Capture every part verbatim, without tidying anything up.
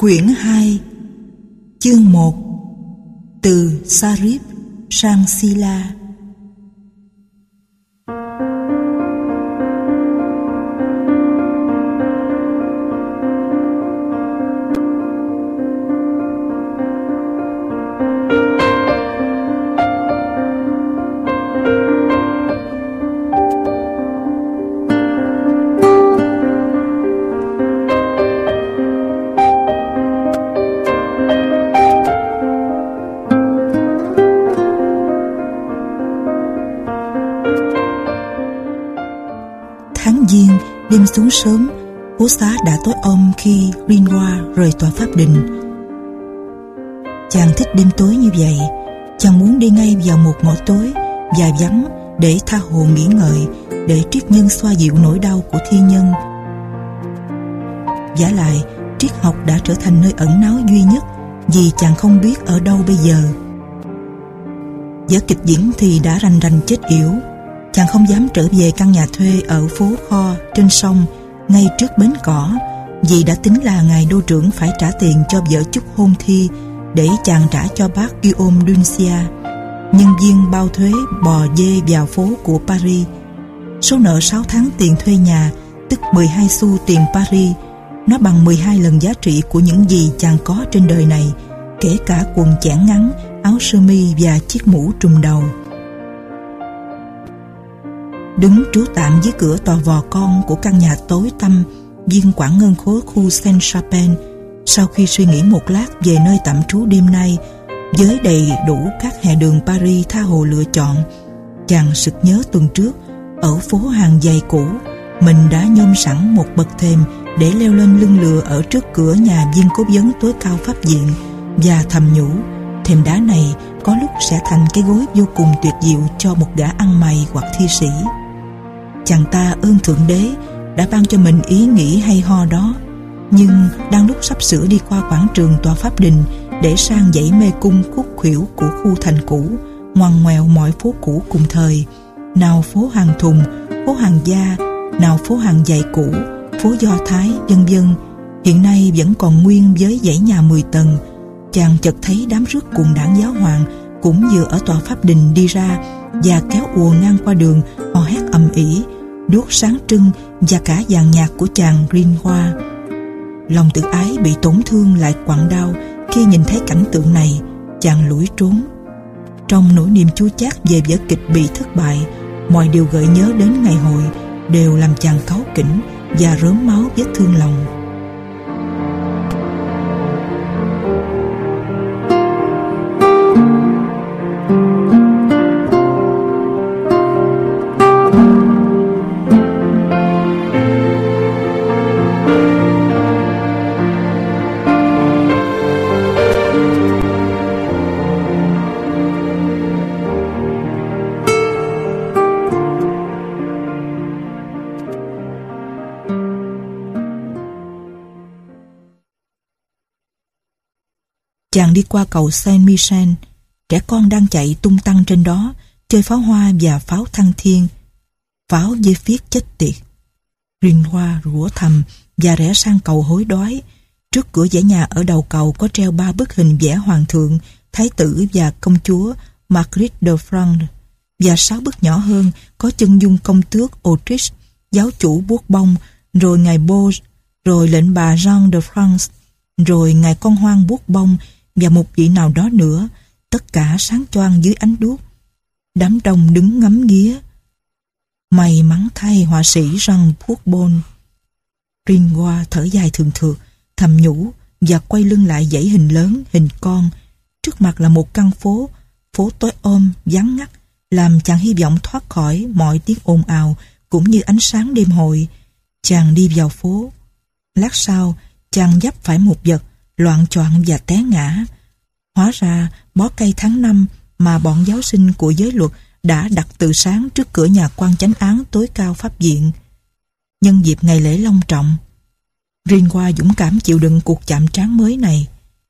Quyển hai, chương một. Từ Sarip sang Sila. Tháng Giêng, đêm xuống sớm, phố xá đã tối om khi Ringhua rời tòa pháp đình. Chàng thích đêm tối như vậy. Chàng muốn đi ngay vào một ngõ tối và vắng để tha hồ nghỉ ngợi, để triết nhân xoa dịu nỗi đau của thi nhân. Vả lại, triết học đã trở thành nơi ẩn náu duy nhất, vì chàng không biết ở đâu bây giờ. Vở kịch diễn thì đã rành rành chết yểu. Chàng không dám trở về căn nhà thuê ở phố Kho trên sông, ngay trước bến cỏ, vì đã tính là ngài đô trưởng phải trả tiền cho vợ chúc hôn thi để chàng trả cho bác Guillaume Duncia, nhân viên bao thuế bò dê vào phố của Paris. Số nợ sáu tháng tiền thuê nhà, tức mười hai xu tiền Paris, nó bằng mười hai lần giá trị của những gì chàng có trên đời này, kể cả quần chẽn ngắn, áo sơ mi và chiếc mũ trùm đầu. Đứng trú tạm dưới cửa tòa vò con của căn nhà tối tăm viên quản ngân khố khu Saint-Chapelle, sau khi suy nghĩ một lát về nơi tạm trú đêm nay với đầy đủ các hè đường Paris tha hồ lựa chọn, chàng sực nhớ tuần trước ở phố hàng giày cũ mình đã nhôm sẵn một bậc thềm để leo lên lưng lừa ở trước cửa nhà viên cố vấn tối cao pháp viện, và thầm nhủ thềm đá này có lúc sẽ thành cái gối vô cùng tuyệt diệu cho một gã ăn mày hoặc thi sĩ. Chàng ta ơn Thượng Đế đã ban cho mình ý nghĩ hay ho đó. Nhưng đang lúc sắp sửa đi qua quảng trường tòa pháp đình để sang dãy mê cung khúc khuỷu của khu thành cũ, ngoằn ngoèo mọi phố cũ cùng thời, nào phố hàng thùng, phố hàng da, nào phố hàng giày cũ, phố Do Thái, vân vân, hiện nay vẫn còn nguyên với dãy nhà mười tầng. Chàng chợt thấy đám rước cuồng đảng giáo hoàng cũng vừa ở tòa pháp đình đi ra và kéo ùa ngang qua đường, hò hét ầm ĩ, đuốc sáng trưng và cả dàn nhạc của chàng Ringhua. Lòng tự ái bị tổn thương lại quặn đau khi nhìn thấy cảnh tượng này. Chàng lủi trốn. Trong nỗi niềm chua chát về vở kịch bị thất bại, mọi điều gợi nhớ đến ngày hội đều làm chàng cáu kỉnh và rớm máu vết thương lòng. Chàng đi qua cầu Saint-Michel, trẻ con đang chạy tung tăng trên đó, chơi pháo hoa và pháo thăng thiên. Pháo dê phiết chết tiệt. Ringhua rủa thầm và rẽ sang cầu hối đoái. Trước cửa dãy nhà ở đầu cầu có treo ba bức hình vẽ hoàng thượng, thái tử và công chúa Marguerite de France, và sáu bức nhỏ hơn có chân dung công tước Autriche, giáo chủ Bourbon, rồi ngài Bourbon, rồi lệnh bà Jean de France, rồi ngài con hoang Bourbon và một vị nào đó nữa, tất cả sáng choang dưới ánh đuốc. Đám đông đứng ngắm nghía. May mắn thay họa sĩ Jean Bourbon. Ringhua thở dài thường thượt, thầm nhủ và quay lưng lại dãy hình lớn, hình con. Trước mặt là một căn phố, phố tối om, vắng ngắt, làm chàng hy vọng thoát khỏi mọi tiếng ồn ào cũng như ánh sáng đêm hội. Chàng đi vào phố. Lát sau, chàng vấp phải một vật, loạng choạng và té ngã. Hóa ra bó cây tháng năm mà bọn giáo sinh của giới luật đã đặt từ sáng trước cửa nhà quan chánh án tối cao pháp viện. Nhân dịp ngày lễ long trọng, Ringhua dũng cảm chịu đựng cuộc chạm trán mới này.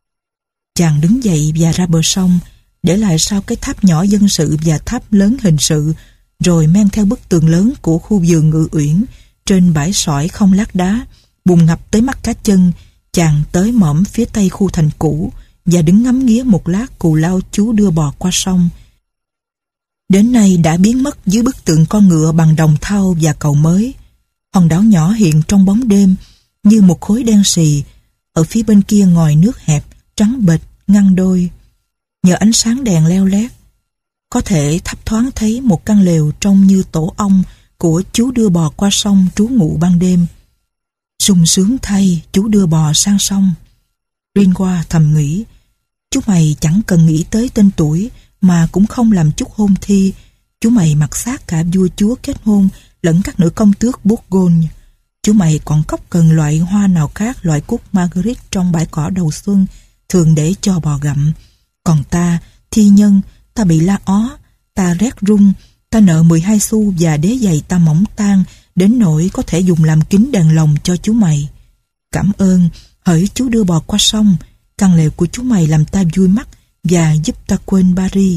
Chàng đứng dậy và ra bờ sông, để lại sau cái tháp nhỏ dân sự và tháp lớn hình sự, rồi men theo bức tường lớn của khu vườn Ngự Uyển trên bãi sỏi không lát đá, bùn ngập tới mắt cá chân. Chàng tới mỏm phía tây khu thành cũ và đứng ngắm nghía một lát cù lao chú đưa bò qua sông. Đến nay đã biến mất dưới bức tượng con ngựa bằng đồng thau và cầu mới. Hòn đảo nhỏ hiện trong bóng đêm như một khối đen sì. Ở phía bên kia ngòi nước hẹp, trắng bệch, ngăn đôi. Nhờ ánh sáng đèn leo lét, có thể thấp thoáng thấy một căn lều trông như tổ ong của chú đưa bò qua sông trú ngụ ban đêm. Sung sướng thay chú đưa bò sang sông. Greenwa thầm nghĩ, chú mày chẳng cần nghĩ tới tên tuổi mà cũng không làm chút hôn thi. Chú mày mặc xác cả vua chúa kết hôn lẫn các nữ công tước Bourgogne. Chú mày còn cóc cần loại hoa nào khác loại cúc Marguerite trong bãi cỏ đầu xuân thường để cho bò gặm. Còn ta, thi nhân, ta bị la ó, ta rét run, ta nợ mười hai xu và đế giày ta mỏng tan đến nỗi có thể dùng làm kính đèn lồng cho chú mày. Cảm ơn, hỡi chú đưa bò qua sông, căn lều của chú mày làm ta vui mắt và giúp ta quên Paris.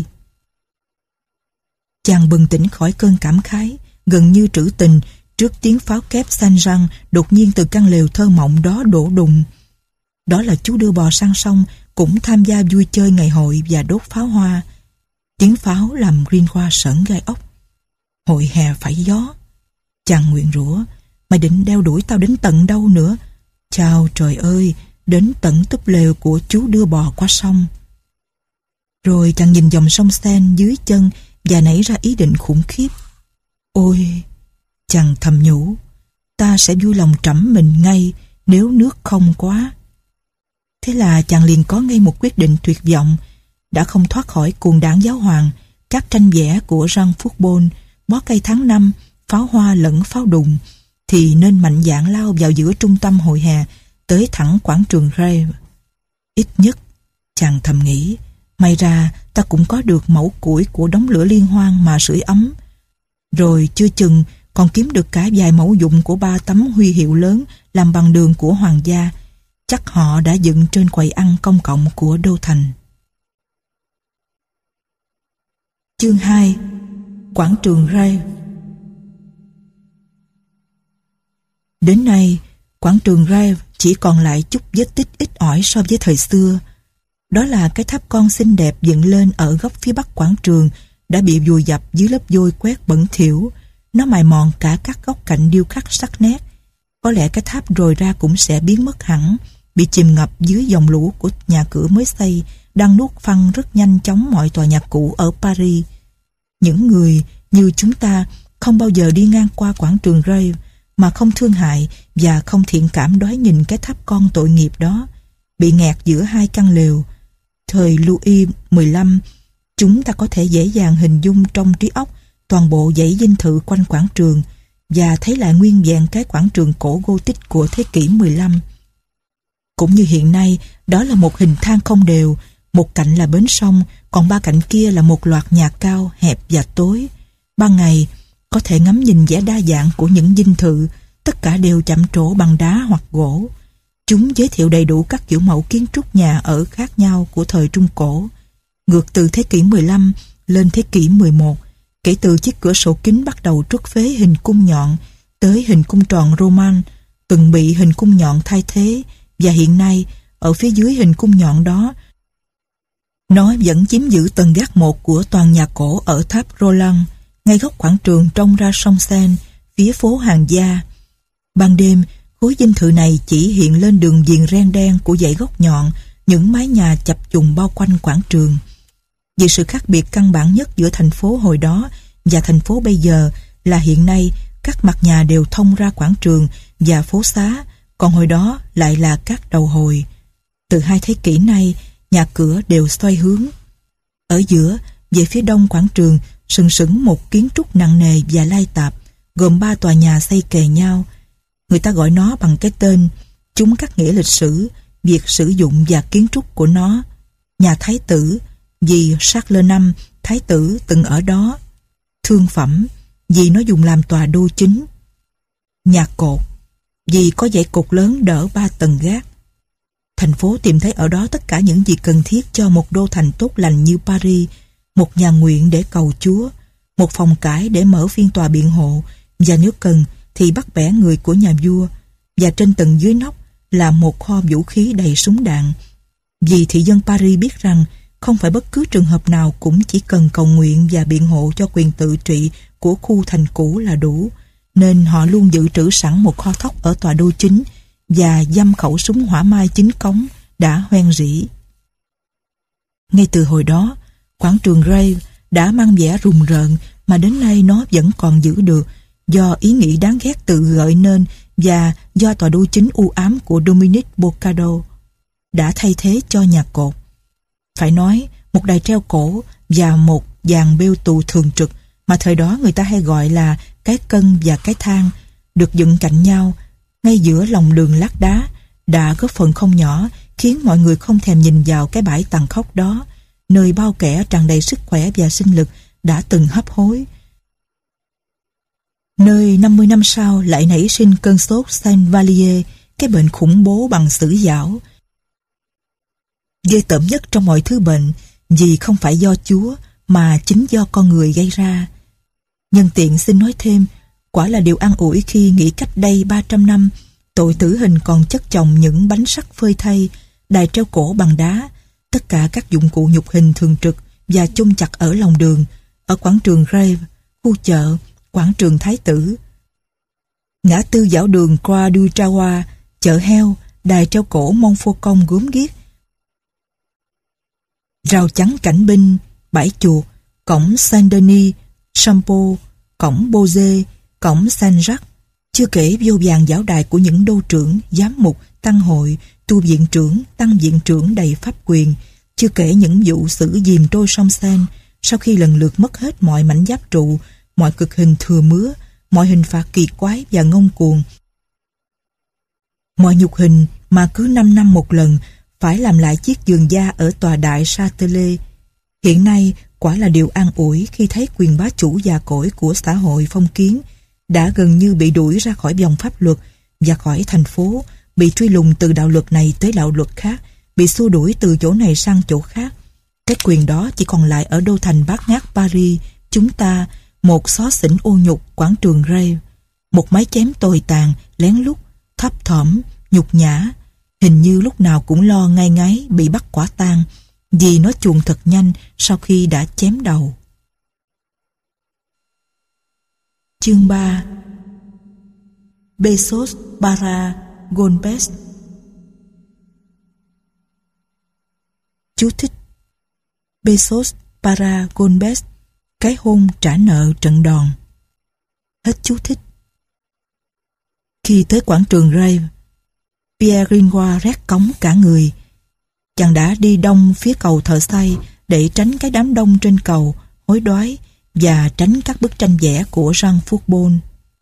Chàng bừng tỉnh khỏi cơn cảm khái, gần như trữ tình trước tiếng pháo kép xanh răng đột nhiên từ căn lều thơ mộng đó đổ đùng. Đó là chú đưa bò sang sông cũng tham gia vui chơi ngày hội và đốt pháo hoa. Tiếng pháo làm Greenwa sởn gai ốc. Hội hè phải gió. Chàng nguyện rủa, mày định đeo đuổi tao đến tận đâu nữa? Chào trời ơi, đến tận túp lều của chú đưa bò qua sông. Rồi chàng nhìn dòng sông Seine dưới chân và nảy ra ý định khủng khiếp. Ôi, chàng thầm nhủ, ta sẽ vui lòng trẫm mình ngay nếu nước không quá. Thế là chàng liền có ngay một quyết định tuyệt vọng. Đã không thoát khỏi cuồng đảng giáo hoàng, các tranh vẽ của Jean Fourbon, bó cây tháng năm, pháo hoa lẫn pháo đùng, thì nên mạnh dạn lao vào giữa trung tâm hội hè, tới thẳng quảng trường Grève. Ít nhất, chàng thầm nghĩ, may ra ta cũng có được mẩu củi của đống lửa liên hoan mà sưởi ấm. Rồi chưa chừng còn kiếm được cả vài mẫu dụng của ba tấm huy hiệu lớn làm bằng đường của hoàng gia. Chắc họ đã dựng trên quầy ăn công cộng của đô thành. Chương hai. Quảng trường Grève. Đến nay, quảng trường Grève chỉ còn lại chút vết tích ít ỏi so với thời xưa. Đó là cái tháp con xinh đẹp dựng lên ở góc phía bắc quảng trường đã bị vùi dập dưới lớp vôi quét bẩn thỉu. Nó mài mòn cả các góc cạnh điêu khắc sắc nét. Có lẽ cái tháp rồi ra cũng sẽ biến mất hẳn, bị chìm ngập dưới dòng lũ của nhà cửa mới xây đang nuốt phăng rất nhanh chóng mọi tòa nhà cũ ở Paris. Những người như chúng ta không bao giờ đi ngang qua quảng trường Grève mà không thương hại và không thiện cảm đói nhìn cái tháp con tội nghiệp đó, bị nghẹt giữa hai căn lều. Thời Louis mười lăm, chúng ta có thể dễ dàng hình dung trong trí óc toàn bộ dãy dinh thự quanh quảng trường và thấy lại nguyên vẹn cái quảng trường cổ Gothic của thế kỷ mười lăm. Cũng như hiện nay, đó là một hình thang không đều, một cạnh là bến sông, còn ba cạnh kia là một loạt nhà cao, hẹp và tối. Ban ngày, có thể ngắm nhìn vẻ đa dạng của những dinh thự, tất cả đều chạm trổ bằng đá hoặc gỗ. Chúng giới thiệu đầy đủ các kiểu mẫu kiến trúc nhà ở khác nhau của thời Trung Cổ, ngược từ thế kỷ mười lăm lên thế kỷ mười một, kể từ chiếc cửa sổ kính bắt đầu truất phế hình cung nhọn tới hình cung tròn Roman, từng bị hình cung nhọn thay thế, và hiện nay, ở phía dưới hình cung nhọn đó, nó vẫn chiếm giữ tầng gác một của toàn nhà cổ ở tháp Roland, ngay góc quảng trường trông ra sông Seine, phía phố Hàng Gia. Ban đêm, khối dinh thự này chỉ hiện lên đường viền ren đen của dãy góc nhọn, những mái nhà chập trùng bao quanh quảng trường. Vì sự khác biệt căn bản nhất giữa thành phố hồi đó và thành phố bây giờ là hiện nay các mặt nhà đều thông ra quảng trường và phố xá, còn hồi đó lại là các đầu hồi. Từ hai thế kỷ nay, nhà cửa đều xoay hướng. Ở giữa, về phía đông quảng trường, sừng sững một kiến trúc nặng nề và lai tạp, gồm ba tòa nhà xây kề nhau. Người ta gọi nó bằng cái tên, chúng cắt nghĩa lịch sử, việc sử dụng và kiến trúc của nó. Nhà Thái tử, vì Charles năm, Thái tử từng ở đó. Thương phẩm, vì nó dùng làm tòa đô chính. Nhà cột, vì có dãy cột lớn đỡ ba tầng gác. Thành phố tìm thấy ở đó tất cả những gì cần thiết cho một đô thành tốt lành như Paris, một nhà nguyện để cầu Chúa, một phòng cải để mở phiên tòa biện hộ, và nếu cần thì bắt bẻ người của nhà vua, và trên tầng dưới nóc là một kho vũ khí đầy súng đạn. Vì thị dân Paris biết rằng không phải bất cứ trường hợp nào cũng chỉ cần cầu nguyện và biện hộ cho quyền tự trị của khu thành cũ là đủ, nên họ luôn dự trữ sẵn một kho thóc ở tòa đô chính và dăm khẩu súng hỏa mai chính cống đã hoen rỉ. Ngay từ hồi đó, quảng trường Grève đã mang vẻ rùng rợn mà đến nay nó vẫn còn giữ được do ý nghĩ đáng ghét tự gợi nên và do tòa đô chính u ám của Dominique Bocado đã thay thế cho nhà cột. Phải nói, một đài treo cổ và một dàn bêu tù thường trực mà thời đó người ta hay gọi là cái cân và cái thang được dựng cạnh nhau ngay giữa lòng đường lát đá đã góp phần không nhỏ khiến mọi người không thèm nhìn vào cái bãi tàn khốc đó, nơi bao kẻ tràn đầy sức khỏe và sinh lực đã từng hấp hối. Nơi năm mươi năm sau lại nảy sinh cơn sốt Saint-Vallier, cái bệnh khủng bố bằng sử giảo. Ghê tởm nhất trong mọi thứ bệnh vì không phải do Chúa mà chính do con người gây ra. Nhân tiện xin nói thêm, quả là điều an ủi khi nghĩ cách đây ba trăm năm, tội tử hình còn chất chồng những bánh sắt phơi thay, đài treo cổ bằng đá, tất cả các dụng cụ nhục hình thường trực và chôn chặt ở lòng đường, ở quảng trường Grève, khu chợ, quảng trường Thái Tử, ngã tư dạo đường Croix du Trawa, chợ heo, đài treo cổ Montfaucon gốm ghiếc, rào chắn cảnh binh, bãi chuột, cổng Saint-Denis, Champeau, cổng Beauvais, cổng Saint-Jacques, chưa kể vô vàn giáo đài của những đô trưởng, giám mục, tăng hội, tu viện trưởng, tăng viện trưởng đầy pháp quyền, chưa kể những vụ xử dìm trôi sông Seine sau khi lần lượt mất hết mọi mảnh giáp trụ, mọi cực hình thừa mứa, mọi hình phạt kỳ quái và ngông cuồng, mọi nhục hình mà cứ năm năm một lần phải làm lại chiếc giường da ở tòa đại Châtelet. Hiện nay quả là điều an ủi khi thấy quyền bá chủ già cỗi của xã hội phong kiến đã gần như bị đuổi ra khỏi vòng pháp luật và khỏi thành phố, bị truy lùng từ đạo luật này tới đạo luật khác, bị xua đuổi từ chỗ này sang chỗ khác. Cái quyền đó chỉ còn lại ở đô thành bát ngát Paris, chúng ta, một xó xỉnh ô nhục quảng trường Grève, một mái chém tồi tàn, lén lút, thấp thỏm, nhục nhã, hình như lúc nào cũng lo ngay ngáy bị bắt quả tang vì nó chuồn thật nhanh sau khi đã chém đầu. Chương ba. Besos para Golbes. Chú thích: Besos para Golbes, cái hôn trả nợ trận đòn. Hết chú thích. Khi tới quảng trường Grève, Pierre Gringoire rét cóng cả người. Chàng đã đi đông phía cầu thợ xây để tránh cái đám đông trên cầu, hối đoái và tránh các bức tranh vẽ của Jean Fourbon.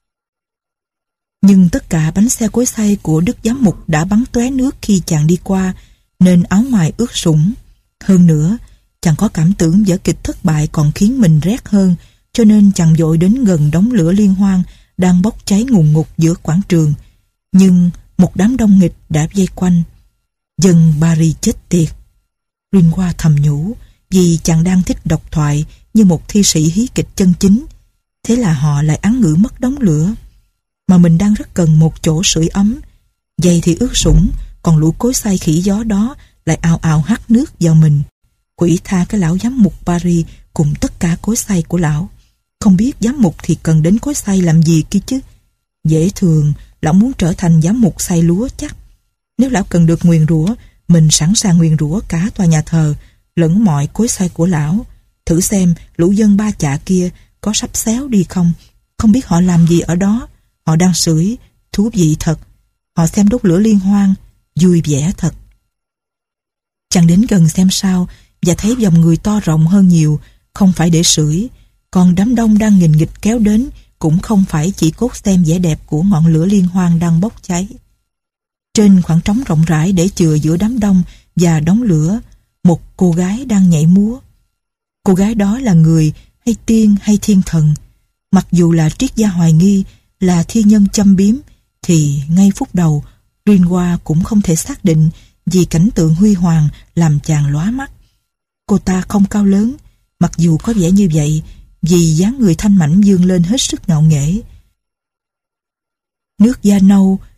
Nhưng tất cả bánh xe cối xay của Đức Giám Mục đã bắn tóe nước khi chàng đi qua, nên áo ngoài ướt sũng. Hơn nữa, chàng có cảm tưởng vở kịch thất bại còn khiến mình rét hơn, cho nên chàng vội đến gần đống lửa liên hoan đang bốc cháy ngùn ngụt giữa quảng trường. Nhưng một đám đông nghịch đã vây quanh. Dân Paris chết tiệt, Gringoire thầm nhủ, vì chàng đang thích độc thoại như một thi sĩ hí kịch chân chính. Thế là họ lại án ngữ mất đống lửa, mà mình đang rất cần một chỗ sưởi ấm. Giày thì ướt sũng, còn lũ cối xay khỉ gió đó lại ào ào hắt nước vào mình. Quỷ tha cái lão giám mục Paris cùng tất cả cối xay của lão. Không biết giám mục thì cần đến cối xay làm gì kia chứ. Dễ thường lão muốn trở thành giám mục xay lúa chắc. Nếu lão cần được nguyền rủa, mình sẵn sàng nguyền rủa cả tòa nhà thờ lẫn mọi cối xay của lão. Thử xem lũ dân ba chạ kia có sắp xéo đi không. Không biết họ làm gì ở đó. Họ đang sưởi, thú vị thật. Họ xem đốt lửa liên hoan, vui vẻ thật. Chàng đến gần xem sao và thấy dòng người to rộng hơn nhiều, không phải để sưởi. Còn đám đông đang nghìn nghịch kéo đến cũng không phải chỉ cốt xem vẻ đẹp của ngọn lửa liên hoan đang bốc cháy. Trên khoảng trống rộng rãi để chừa giữa đám đông và đống lửa, một cô gái đang nhảy múa. Cô gái đó là người hay tiên hay thiên thần. Mặc dù là triết gia hoài nghi, là thi nhân châm biếm, thì ngay phút đầu Gringoire cũng không thể xác định vì cảnh tượng huy hoàng làm chàng lóa mắt. Cô ta không cao lớn, mặc dù có vẻ như vậy, vì dáng người thanh mảnh vươn lên hết sức ngạo nghễ. Nước da nâu,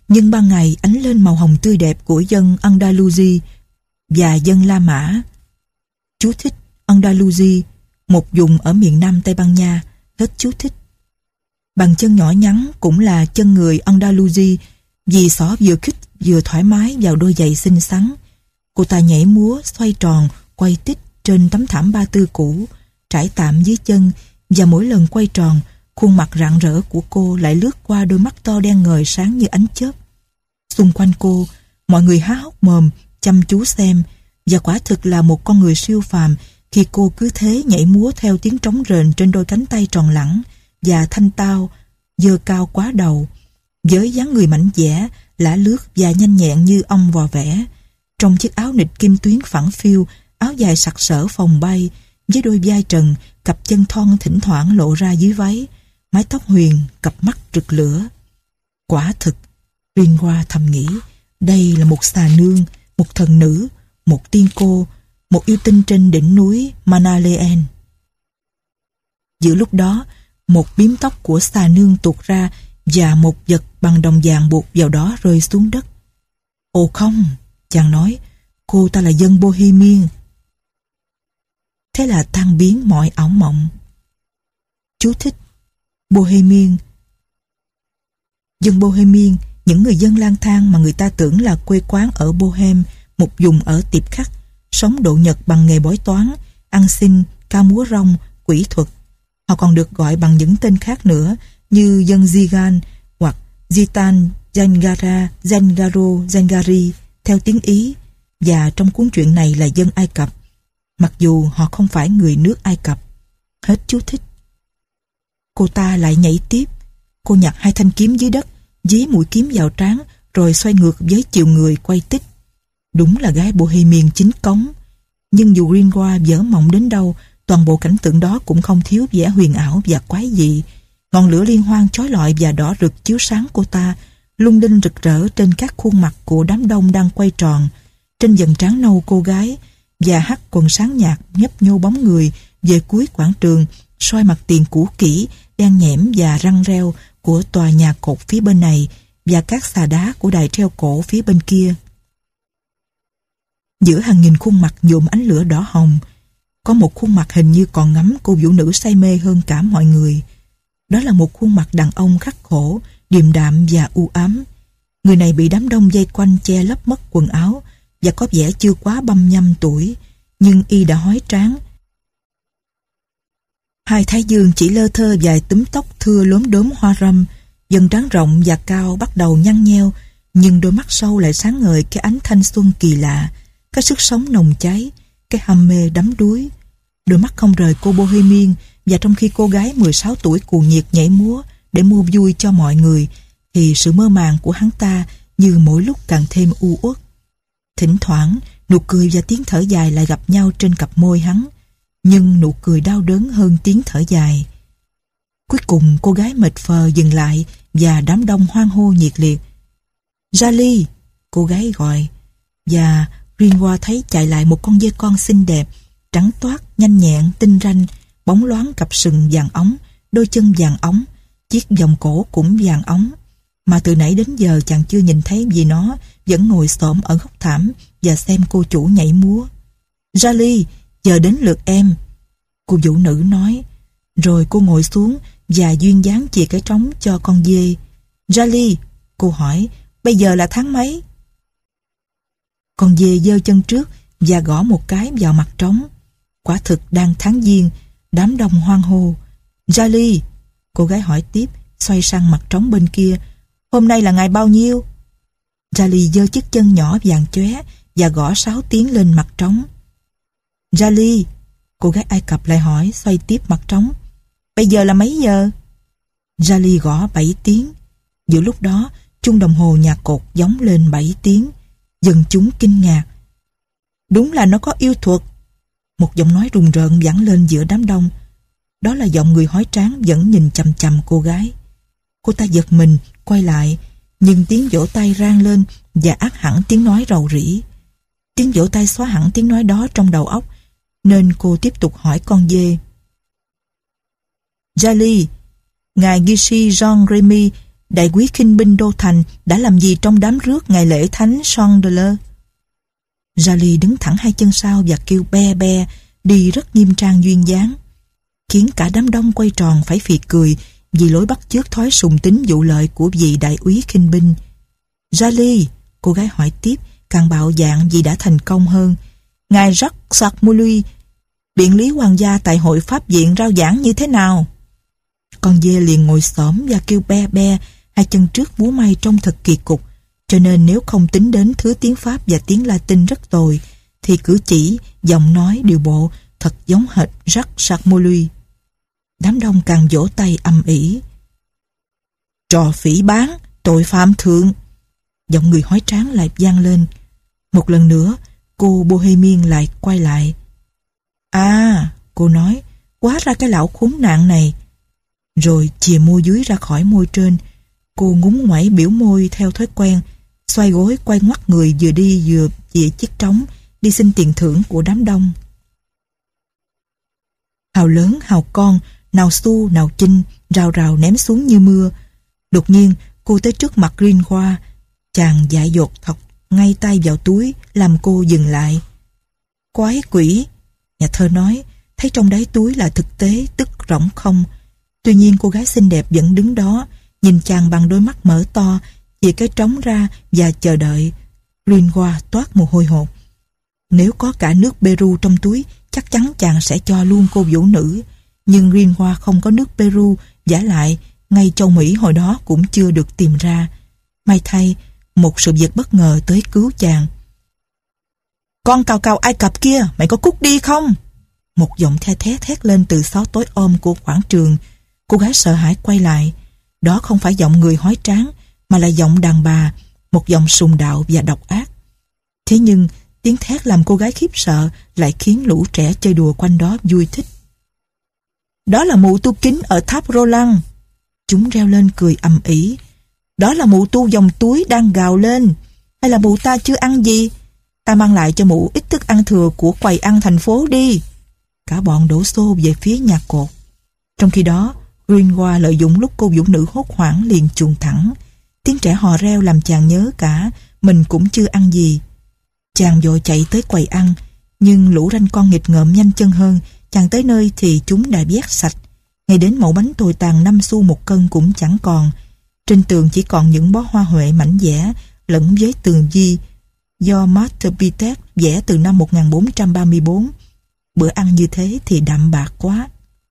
nhưng ban ngày ánh lên màu hồng tươi đẹp của dân Andalusia và dân La Mã. Chú thích: Andalusia, một vùng ở miền nam Tây Ban Nha. Hết chú thích. Bàn chân nhỏ nhắn cũng là chân người Andalusia, vì xỏ vừa khít vừa thoải mái vào đôi giày xinh xắn. Cô ta nhảy múa, xoay tròn, quay tít trên tấm thảm ba tư cũ, trải tạm dưới chân, và mỗi lần quay tròn, khuôn mặt rạng rỡ của cô lại lướt qua đôi mắt to đen ngời sáng như ánh chớp. Xung quanh cô, mọi người há hốc mồm, chăm chú xem, và quả thực là một con người siêu phàm khi cô cứ thế nhảy múa theo tiếng trống rền trên đôi cánh tay tròn lẳng và thanh tao, giơ cao quá đầu, với dáng người mảnh dẻ, lả lướt và nhanh nhẹn như ong vò vẽ, trong chiếc áo nịt kim tuyến phẳng phiu, áo dài sặc sỡ phồng bay, với đôi vai trần, cặp chân thon thỉnh thoảng lộ ra dưới váy, mái tóc huyền, cặp mắt rực lửa. Quả thực, Ringoa thầm nghĩ, đây là một xà nương, một thần nữ, một tiên cô, một yêu tinh trên đỉnh núi Manaleen. Giữa lúc đó, một bím tóc của xà nương tuột ra và một vật bằng đồng vàng buộc vào đó rơi xuống đất. Ồ không, chàng nói, cô ta là dân Bohemian. Thế là tan biến mọi ảo mộng. Chú thích: Bohemian. Dân Bohemian, những người dân lang thang mà người ta tưởng là quê quán ở Bohem, một vùng ở Tiệp Khắc, sống độ nhật bằng nghề bói toán, ăn xin, ca múa rong, quỷ thuật. Họ còn được gọi bằng những tên khác nữa như dân Zigan hoặc Zitan, Zangara, Zangaro, Zangari theo tiếng Ý, và trong cuốn truyện này là dân Ai Cập, mặc dù họ không phải người nước Ai Cập. Hết chú thích. Cô ta lại nhảy tiếp. Cô nhặt hai thanh kiếm dưới đất, dí mũi kiếm vào trán, rồi xoay ngược với chiều người quay tích. Đúng là gái Bohemian chính cống. Nhưng dù Ringoa dở mộng đến đâu, toàn bộ cảnh tượng đó cũng không thiếu vẻ huyền ảo và quái dị. Ngọn lửa liên hoan chói lọi và đỏ rực chiếu sáng cô ta, lung linh rực rỡ trên các khuôn mặt của đám đông đang quay tròn, trên dần trán nâu cô gái, và hắt quần sáng nhạt nhấp nhô bóng người về cuối quảng trường, soi mặt tiền cũ kỹ, đen nhẽm và răng reo của tòa nhà cột phía bên này và các xà đá của đài treo cổ phía bên kia. Giữa hàng nghìn khuôn mặt nhuộm ánh lửa đỏ hồng, có một khuôn mặt hình như còn ngắm cô vũ nữ say mê hơn cả mọi người. Đó là một khuôn mặt đàn ông khắc khổ, điềm đạm và u ám. Người này bị đám đông vây quanh che lấp mất quần áo và có vẻ chưa quá băm nhăm tuổi, nhưng y đã hói tráng. Hai thái dương chỉ lơ thơ vài túm tóc thưa lốm đốm hoa râm, dần trán rộng và cao bắt đầu nhăn nheo, nhưng đôi mắt sâu lại sáng ngời cái ánh thanh xuân kỳ lạ, cái sức sống nồng cháy, cái hăm mê đắm đuối. Đôi mắt không rời cô Bohemian, và trong khi cô gái mười sáu tuổi cuồng nhiệt nhảy múa để mua vui cho mọi người, thì sự mơ màng của hắn ta như mỗi lúc càng thêm u uất. Thỉnh thoảng, nụ cười và tiếng thở dài lại gặp nhau trên cặp môi hắn, nhưng nụ cười đau đớn hơn tiếng thở dài. Cuối cùng cô gái mệt phờ dừng lại và đám đông hoan hô nhiệt liệt. Jali, cô gái gọi, và Ringoa thấy chạy lại một con dê con xinh đẹp, trắng toát, nhanh nhẹn, tinh ranh, bóng loáng cặp sừng vàng óng, đôi chân vàng óng, chiếc vòng cổ cũng vàng óng. Mà từ nãy đến giờ chàng chưa nhìn thấy vì nó vẫn ngồi xổm ở góc thảm và xem cô chủ nhảy múa. Jali, giờ đến lượt em, cô vũ nữ nói. Rồi cô ngồi xuống và duyên dáng chìa cái trống cho con dê. Jali, cô hỏi, bây giờ là tháng mấy? Con dê giơ chân trước và gõ một cái vào mặt trống. Quả thực đang tháng giêng, đám đông hoan hô. Jali, cô gái hỏi tiếp, xoay sang mặt trống bên kia. Hôm nay là ngày bao nhiêu? Jali giơ chiếc chân nhỏ vàng chóe và gõ sáu tiếng lên mặt trống. Jali, cô gái Ai Cập lại hỏi, xoay tiếp mặt trống. Bây giờ là mấy giờ? Jali gõ bảy tiếng. Giữa lúc đó, chuông đồng hồ nhà cột gióng lên bảy tiếng. Dân chúng kinh ngạc. Đúng là nó có yêu thuật. Một giọng nói rùng rợn vẳng lên giữa đám đông. Đó là giọng người hói tráng vẫn nhìn chằm chằm cô gái. Cô ta giật mình, quay lại, nhưng tiếng vỗ tay rang lên và át hẳn tiếng nói rầu rĩ. Tiếng vỗ tay xóa hẳn tiếng nói đó trong đầu óc, nên cô tiếp tục hỏi con dê. Jali, ngài Gishi Jean Remy đại quý khinh binh đô thành đã làm gì trong đám rước ngày lễ thánh Chandler? Raleigh đứng thẳng hai chân sau và kêu be be, đi rất nghiêm trang duyên dáng, khiến cả đám đông quay tròn phải phì cười vì lối bắt chước thói sùng tính vụ lợi của vị đại úy khinh binh. Raleigh, cô gái hỏi tiếp, càng bạo dạn vì đã thành công hơn. Ngài Jacques Sarmouly, biện lý hoàng gia tại hội pháp viện rao giảng như thế nào? Con dê liền ngồi xổm và kêu be be, hai chân trước múa may trông thật kỳ cục, cho nên nếu không tính đến thứ tiếng Pháp và tiếng Latin rất tồi, thì cử chỉ, giọng nói, điều bộ thật giống hệt Jacques Sarmouly. Đám đông càng vỗ tay ầm ĩ. Trò phỉ báng, tội phạm thượng. Giọng người hói tráng lại vang lên. Một lần nữa, cô Bohemian lại quay lại. À, cô nói, quá ra cái lão khốn nạn này. Rồi chìa môi dưới ra khỏi môi trên. Cô ngúng ngoẩy biểu môi theo thói quen, xoay gối quay ngoắt người vừa đi vừa chĩa chiếc trống đi xin tiền thưởng của đám đông. Hào lớn hào con, nào xu nào chinh, rào rào ném xuống như mưa. Đột nhiên cô tới trước mặt Greenwood. Chàng dại dột thọc ngay tay vào túi làm cô dừng lại. Quái quỷ, nhà thơ nói, thấy trong đáy túi là thực tế tức rỗng không. Tuy nhiên cô gái xinh đẹp vẫn đứng đó, nhìn chàng bằng đôi mắt mở to, chìa cái trống ra và chờ đợi. Greenwood toát mồ hôi hột. Nếu có cả nước Peru trong túi, chắc chắn chàng sẽ cho luôn cô vũ nữ. Nhưng Greenwood không có nước Peru, vả lại ngay châu Mỹ hồi đó cũng chưa được tìm ra. May thay, một sự việc bất ngờ tới cứu chàng. Con cào cào Ai Cập kia, mày có cút đi không? Một giọng the thé thét lên từ xó tối ôm của quảng trường. Cô gái sợ hãi quay lại. Đó không phải giọng người hói tráng, mà là giọng đàn bà, một giọng sùng đạo và độc ác. Thế nhưng tiếng thét làm cô gái khiếp sợ lại khiến lũ trẻ chơi đùa quanh đó vui thích. Đó là mụ tu kính ở tháp Roland. Chúng reo lên cười ầm ĩ. Đó là mụ tu vòng túi đang gào lên. Hay là mụ ta chưa ăn gì? Ta mang lại cho mụ ít thức ăn thừa của quầy ăn thành phố đi. Cả bọn đổ xô về phía nhà cột. Trong khi đó, Greenwood lợi dụng lúc cô vũ nữ hốt hoảng liền chuồn thẳng. Tiếng trẻ hò reo làm chàng nhớ cả mình cũng chưa ăn gì. Chàng vội chạy tới quầy ăn, nhưng lũ ranh con nghịch ngợm nhanh chân hơn. Chàng tới nơi thì chúng đã vét sạch. Ngay đến mẩu bánh tồi tàn năm xu một cân cũng chẳng còn. Trên tường chỉ còn những bó hoa huệ mảnh vẽ lẫn với tường vi do Marthe Pitet vẽ từ năm một nghìn bốn trăm ba mươi bốn. Bữa ăn như thế thì đạm bạc quá.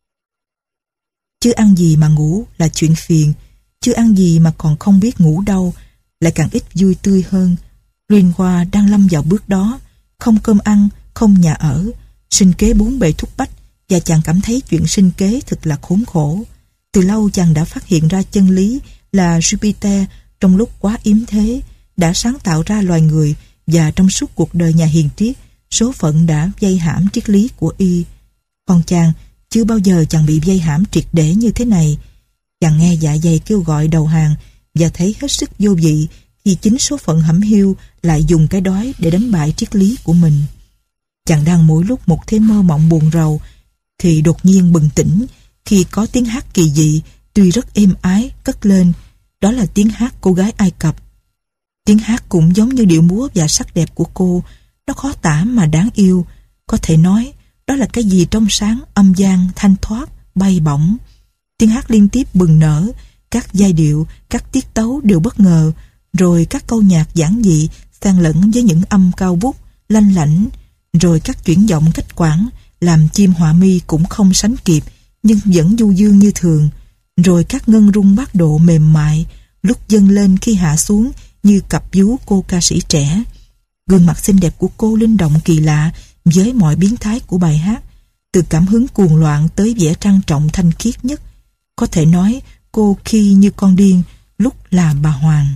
Chứ ăn gì mà ngủ là chuyện phiền. Chứ ăn gì mà còn không biết ngủ đâu lại càng ít vui tươi hơn. Greenwood đang lâm vào bước đó. Không cơm ăn, không nhà ở, sinh kế bốn bề thúc bách, và chàng cảm thấy chuyện sinh kế thật là khốn khổ. Từ lâu chàng đã phát hiện ra chân lý là Jupiter trong lúc quá yếm thế đã sáng tạo ra loài người, và trong suốt cuộc đời nhà hiền triết, số phận đã dây hãm triết lý của y. Còn chàng, chưa bao giờ chàng bị dây hãm triệt để như thế này. Chàng nghe dạ dày kêu gọi đầu hàng và thấy hết sức vô vị khi chính số phận hẩm hiu lại dùng cái đói để đánh bại triết lý của mình. Chàng đang mỗi lúc một thế mơ mộng buồn rầu thì đột nhiên bừng tỉnh khi có tiếng hát kỳ dị tuy rất êm ái cất lên. Đó là tiếng hát cô gái Ai Cập. Tiếng hát cũng giống như điệu múa và sắc đẹp của cô. Nó khó tả mà đáng yêu. Có thể nói đó là cái gì trong sáng, âm vang, thanh thoát, bay bổng. Tiếng hát liên tiếp bừng nở, các giai điệu, các tiết tấu đều bất ngờ, rồi các câu nhạc giản dị xen lẫn với những âm cao vút, lanh lảnh, rồi các chuyển giọng cách quãng làm chim họa mi cũng không sánh kịp nhưng vẫn du dương như thường, rồi các ngân rung bát độ mềm mại lúc dâng lên khi hạ xuống như cặp vú cô ca sĩ trẻ. Gương mặt xinh đẹp của cô linh động kỳ lạ với mọi biến thái của bài hát, từ cảm hứng cuồng loạn tới vẻ trang trọng thanh khiết nhất. Có thể nói cô khi như con điên, lúc là bà Hoàng.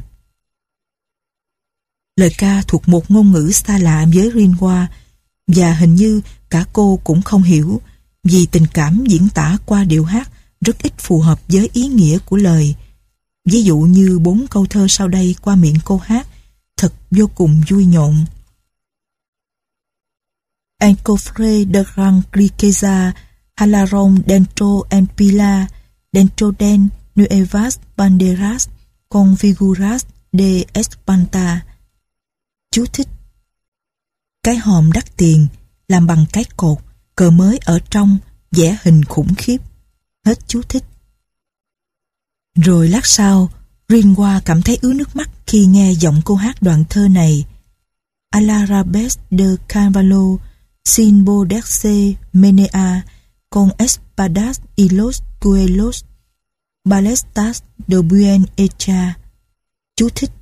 Lời ca thuộc một ngôn ngữ xa lạ với Greenwood, và hình như cả cô cũng không hiểu, vì tình cảm diễn tả qua điệu hát rất ít phù hợp với ý nghĩa của lời. Ví dụ như bốn câu thơ sau đây qua miệng cô hát thật vô cùng vui nhộn. En cofre de gran riqueza halaron dentro en pila dentro den nuevas banderas Configuras de Espanta. Chú thích: cái hòm đắt tiền làm bằng cái cột, cờ mới ở trong, vẽ hình khủng khiếp. Hết chú thích. Rồi lát sau, Ringoa cảm thấy ứa nước mắt khi nghe giọng cô hát đoạn thơ này: Alarabes de Carvalho sin poderse menea con espadas y los cuelos ballestas de buen hecha. Chú thích: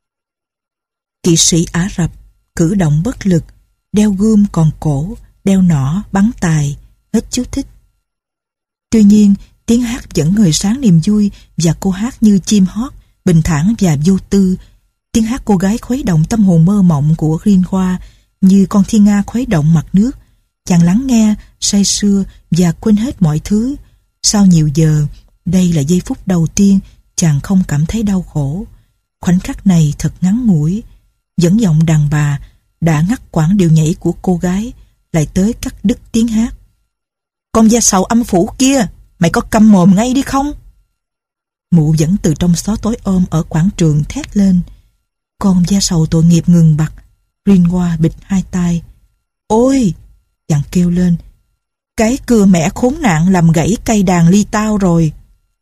kỵ sĩ Ả Rập cử động bất lực, đeo gươm còn cổ, đeo nỏ bắn tài. Hết chú thích. Tuy nhiên, tiếng hát vẫn ngời sáng niềm vui, và cô hát như chim hót, bình thản và vô tư. Tiếng hát cô gái khuấy động tâm hồn mơ mộng của Ringoa như con thiên nga khuấy động mặt nước. Chàng lắng nghe, say sưa và quên hết mọi thứ. Sau nhiều giờ, đây là giây phút đầu tiên chàng không cảm thấy đau khổ. Khoảnh khắc này thật ngắn ngủi. Dẫn giọng đàn bà đã ngắt quãng điệu nhảy của cô gái, lại tới cắt đứt tiếng hát. Con da sầu âm phủ kia, mày có câm mồm ngay đi không? Mụ vẫn từ trong xó tối ôm ở quảng trường thét lên. Con da sầu tội nghiệp ngừng bặt. Ringoa bịt hai tai. Ôi! Chàng kêu lên. Cái cưa mẹ khốn nạn làm gãy cây đàn ly tao rồi.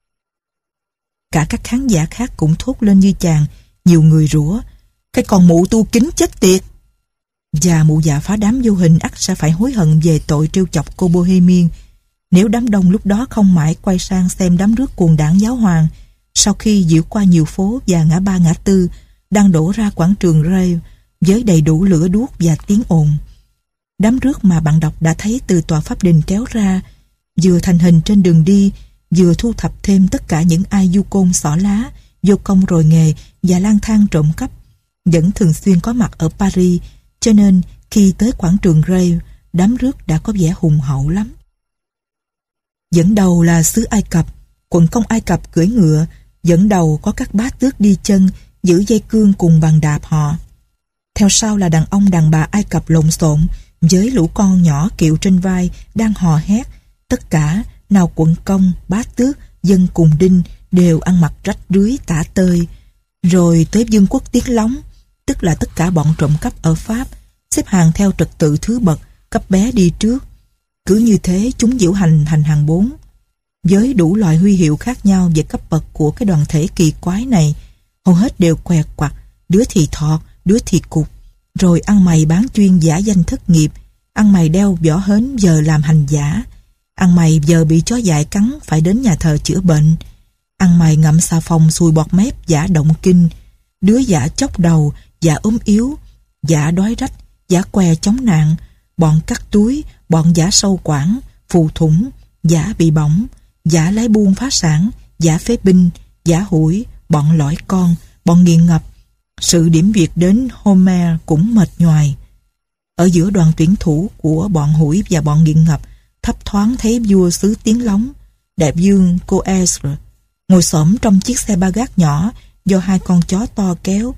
Cả các khán giả khác cũng thốt lên như chàng. Nhiều người rủa: cái con mụ tu kính chết tiệt. Và mụ già phá đám vô hình ắt sẽ phải hối hận về tội trêu chọc cô Bohemian. Nếu đám đông lúc đó không mãi quay sang xem đám rước cuồng đảng giáo hoàng, sau khi diễu qua nhiều phố và ngã ba ngã tư, đang đổ ra quảng trường Rave với đầy đủ lửa đuốc và tiếng ồn. Đám rước mà bạn đọc đã thấy từ tòa pháp đình kéo ra, vừa thành hình trên đường đi, vừa thu thập thêm tất cả những ai du côn xỏ lá, vô công rồi nghề và lang thang trộm cắp, vẫn thường xuyên có mặt ở Paris, cho nên khi tới quảng trường Rave, đám rước đã có vẻ hùng hậu lắm. Dẫn đầu là xứ Ai Cập, quận công Ai Cập cưỡi ngựa, dẫn đầu có các bá tước đi chân, giữ dây cương cùng bàn đạp họ. Theo sau là đàn ông đàn bà Ai Cập lộn xộn, với lũ con nhỏ kiệu trên vai đang hò hét. Tất cả, nào quận công, bá tước, dân cùng đinh, đều ăn mặc rách rưới tả tơi. Rồi tới vương quốc Tiếng Lóng, tức là tất cả bọn trộm cắp ở Pháp, xếp hàng theo trật tự thứ bậc, cấp bé đi trước. Cứ như thế chúng diễu hành hành hàng bốn, với đủ loại huy hiệu khác nhau về cấp bậc của cái đoàn thể kỳ quái này. Hầu hết đều què quặt, đứa thì thọt, đứa thì cục, rồi ăn mày bán chuyên giả danh thất nghiệp, ăn mày đeo võ hến giờ làm hành giả, ăn mày giờ bị chó dại cắn phải đến nhà thờ chữa bệnh, ăn mày ngậm xà phòng sùi bọt mép giả động kinh, đứa giả chốc đầu, giả ốm yếu, giả đói rách, giả què chống nạn, bọn cắt túi, bọn giả sâu quảng, phù thủng, giả bị bỏng, giả lái buôn phá sản, giả phế binh, giả hủi, bọn lõi con, bọn nghiện ngập. Sự điểm việc đến Homer cũng mệt nhoài. Ở giữa đoàn tuyển thủ của bọn hủi và bọn nghiện ngập, thấp thoáng thấy vua xứ Tiếng Lóng, đại vương Coesre, ngồi xổm trong chiếc xe ba gác nhỏ do hai con chó to kéo.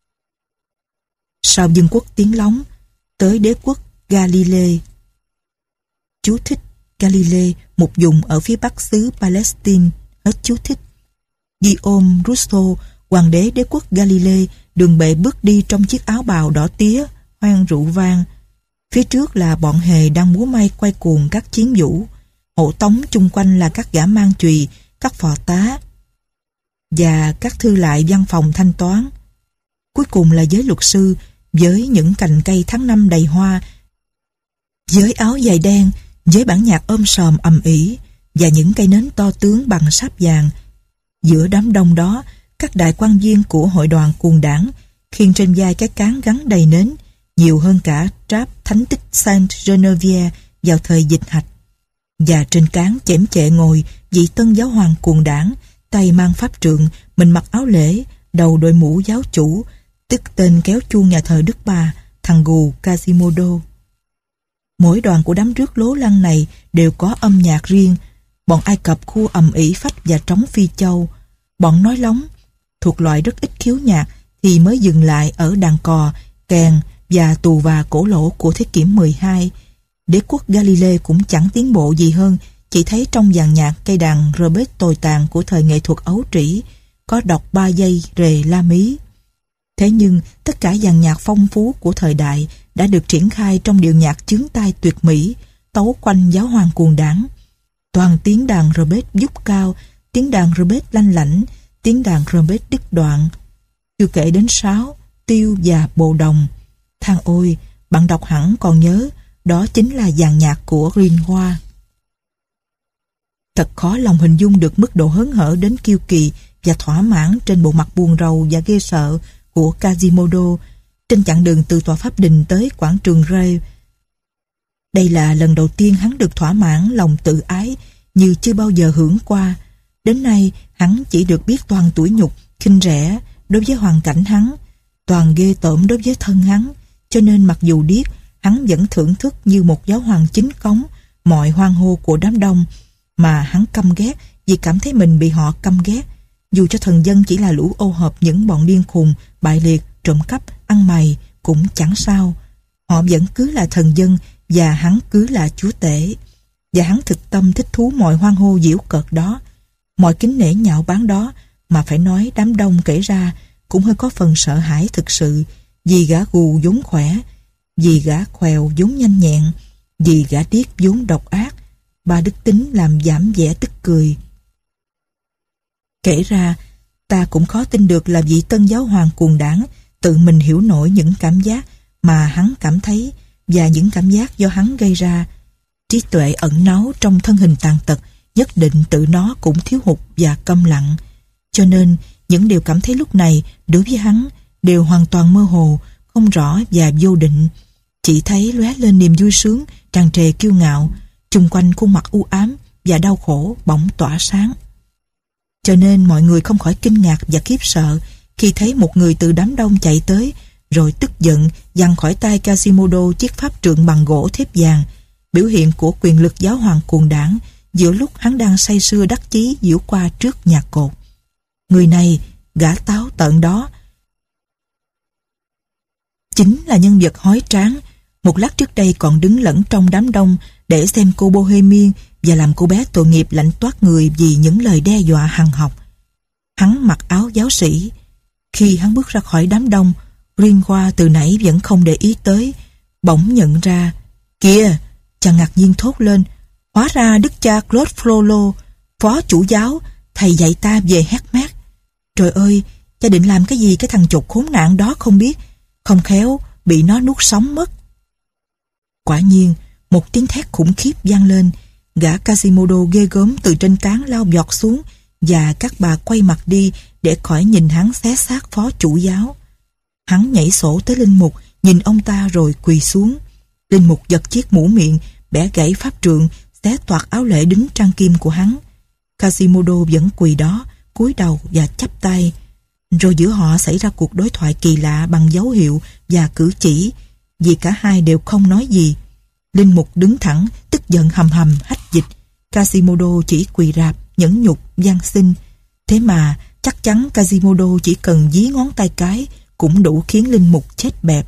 Sau vương quốc Tiếng Lóng, tới đế quốc Galilee. Chú thích: Galilee, một vùng ở phía bắc xứ Palestine. Hết chú thích. Guillaume Rousseau, hoàng đế đế quốc Galilee, đường bệ bước đi trong chiếc áo bào đỏ tía, hoang rượu vang. Phía trước là bọn hề đang múa may quay cuồng các chiến vũ. Hộ tống chung quanh là các gã mang chùy, các phò tá và các thư lại văn phòng thanh toán. Cuối cùng là giới luật sư với những cành cây tháng năm đầy hoa, với áo dài đen, với bản nhạc ôm sòm ầm ĩ và những cây nến to tướng bằng sáp vàng. Giữa đám đông đó, các đại quan viên của hội đoàn cuồng đảng khiêng trên vai cái cán gắn đầy nến, nhiều hơn cả tráp thánh tích Saint Genevieve vào thời dịch hạch. Và trên cán chễm chệ ngồi vị tân giáo hoàng cuồng đảng, tay mang pháp trượng, mình mặc áo lễ, đầu đội mũ giáo chủ, tức tên kéo chuông nhà thờ Đức Bà, thằng gù Quasimodo. Mỗi đoàn của đám rước lố lăng này đều có âm nhạc riêng. Bọn Ai Cập khu ầm ĩ phách và trống phi châu. Bọn nói lóng, thuộc loại rất ít khiếu nhạc, thì mới dừng lại ở đàn cò, kèn và tù và cổ lỗ của thế kỷ mười hai. Đế quốc Galilee cũng chẳng tiến bộ gì hơn, chỉ thấy trong dàn nhạc cây đàn Robert tồi tàn của thời nghệ thuật ấu trĩ, có đọc ba giây rề la mí. Thế nhưng tất cả dàn nhạc phong phú của thời đại đã được triển khai trong điệu nhạc chướng tai tuyệt mỹ, tấu quanh giáo hoàng cuồng đảng. Toàn tiếng đàn Robert dúc cao, tiếng đàn Robert lanh lảnh, tiếng đàn Robert đứt đoạn. Chưa kể đến sáo, tiêu và bồ đồng. Thang ôi, bạn đọc hẳn còn nhớ, đó chính là dàn nhạc của Renoir. Thật khó lòng hình dung được mức độ hớn hở đến kiêu kỳ và thỏa mãn trên bộ mặt buồn rầu và ghê sợ của Quasimodo trên chặng đường từ tòa pháp đình tới quảng trường Rê. Đây là lần đầu tiên hắn được thỏa mãn lòng tự ái như chưa bao giờ hưởng qua. Đến nay hắn chỉ được biết toàn tủi nhục, khinh rẻ đối với hoàn cảnh hắn, toàn ghê tởm đối với thân hắn, cho nên mặc dù điếc, hắn vẫn thưởng thức như một giáo hoàng chính cống mọi hoan hô của đám đông, mà hắn căm ghét vì cảm thấy mình bị họ căm ghét, dù cho thần dân chỉ là lũ ô hợp những bọn điên khùng, bại liệt, trộm cắp, ăn mày cũng chẳng sao. Họ vẫn cứ là thần dân và hắn cứ là chúa tể, và hắn thực tâm thích thú mọi hoan hô giễu cợt đó, mọi kính nể nhạo báng đó, mà phải nói đám đông kể ra cũng hơi có phần sợ hãi thực sự, vì gã gù vốn khỏe, vì gã khèo vốn nhanh nhẹn, vì gã điếc vốn độc ác, ba đức tính làm giảm vẻ tức cười. Kể ra, ta cũng khó tin được là vị tân giáo hoàng cuồng đảng tự mình hiểu nổi những cảm giác mà hắn cảm thấy và những cảm giác do hắn gây ra. Trí tuệ ẩn náu trong thân hình tàn tật nhất định tự nó cũng thiếu hụt và câm lặng. Cho nên, những điều cảm thấy lúc này đối với hắn đều hoàn toàn mơ hồ, không rõ và vô định. Chỉ thấy lóe lên niềm vui sướng, tràn trề kiêu ngạo, chung quanh khuôn mặt u ám và đau khổ bỗng tỏa sáng. Cho nên mọi người không khỏi kinh ngạc và khiếp sợ khi thấy một người từ đám đông chạy tới, rồi tức giận giằng khỏi tay Quasimodo chiếc pháp trượng bằng gỗ thép vàng, biểu hiện của quyền lực giáo hoàng cuồng đảng giữa lúc hắn đang say sưa đắc chí diễu qua trước nhà cột. Người này, gã táo tợn đó, chính là nhân vật hói tráng một lát trước đây còn đứng lẫn trong đám đông để xem cô Bohemian và làm cô bé tội nghiệp lạnh toát người vì những lời đe dọa hằn học. Hắn mặc áo giáo sĩ. Khi hắn bước ra khỏi đám đông, Renoir từ nãy vẫn không để ý tới, bỗng nhận ra. Kìa! Chàng ngạc nhiên thốt lên. Hóa ra đức cha Claude Frollo, phó chủ giáo, thầy dạy ta về Hermès. Trời ơi! Cha định làm cái gì cái thằng chột khốn nạn đó không biết, không khéo bị nó nuốt sống mất. Quả nhiên, một tiếng thét khủng khiếp vang lên. Gã Quasimodo ghê gớm từ trên cán lao giọt xuống, và các bà quay mặt đi để khỏi nhìn hắn xé xác phó chủ giáo. Hắn nhảy sổ tới linh mục, nhìn ông ta rồi quỳ xuống. Linh mục giật chiếc mũ miệng, bẻ gãy pháp trượng, xé toạc áo lễ đính trang kim của hắn. Quasimodo vẫn quỳ đó, cúi đầu và chắp tay. Rồi giữa họ xảy ra cuộc đối thoại kỳ lạ bằng dấu hiệu và cử chỉ, vì cả hai đều không nói gì. Linh mục đứng thẳng, tức giận hầm hầm hách dịch. Quasimodo chỉ quỳ rạp, nhẫn nhục, van xin. Thế mà chắc chắn Quasimodo chỉ cần dí ngón tay cái cũng đủ khiến linh mục chết bẹp.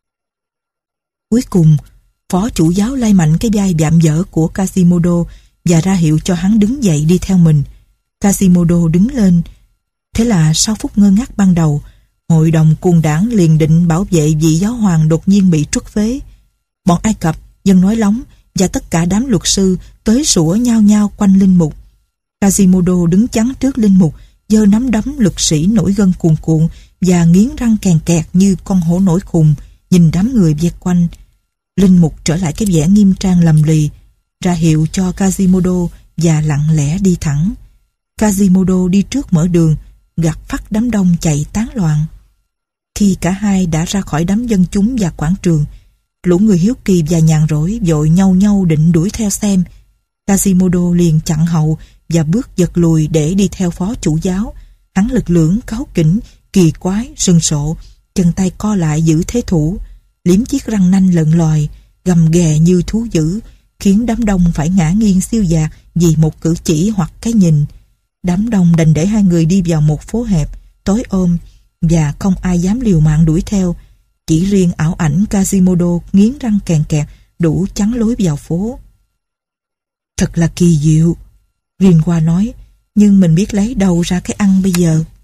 Cuối cùng, phó chủ giáo lay mạnh cái vai vạm vỡ của Quasimodo và ra hiệu cho hắn đứng dậy đi theo mình. Quasimodo đứng lên. Thế là sau phút ngơ ngác ban đầu, hội đồng cuồng đảng liền định bảo vệ vị giáo hoàng đột nhiên bị truất phế. Bọn Ai Cập, dân nói lóng và tất cả đám luật sư tới sủa nhao nhao quanh linh mục. Quasimodo đứng chắn trước linh mục, giơ nắm đấm lực sĩ nổi gân cuồn cuộn và nghiến răng kèn kẹt như con hổ nổi khùng, nhìn đám người vây quanh. Linh mục trở lại cái vẻ nghiêm trang lầm lì, ra hiệu cho Quasimodo và lặng lẽ đi thẳng. Quasimodo đi trước mở đường, gạt phắt đám đông chạy tán loạn. Khi cả hai đã ra khỏi đám dân chúng và quảng trường, lũ người hiếu kỳ và nhàn rỗi vội nhau nhau định đuổi theo xem. Quasimodo liền chặn hậu và bước giật lùi để đi theo phó chủ giáo. Hắn lực lưỡng, cáu kỉnh, kỳ quái, sừng sộ, chân tay co lại giữ thế thủ, liếm chiếc răng nanh lợn lòi, gầm ghè như thú dữ, khiến đám đông phải ngã nghiêng siêu dạt vì một cử chỉ hoặc cái nhìn. Đám đông đành để hai người đi vào một phố hẹp, tối ôm, và không ai dám liều mạng đuổi theo. Chỉ riêng ảo ảnh Quasimodo nghiến răng kèn kẹt đủ chắn lối vào phố. Thật là kỳ diệu, Renoir nói, nhưng mình biết lấy đâu ra cái ăn bây giờ.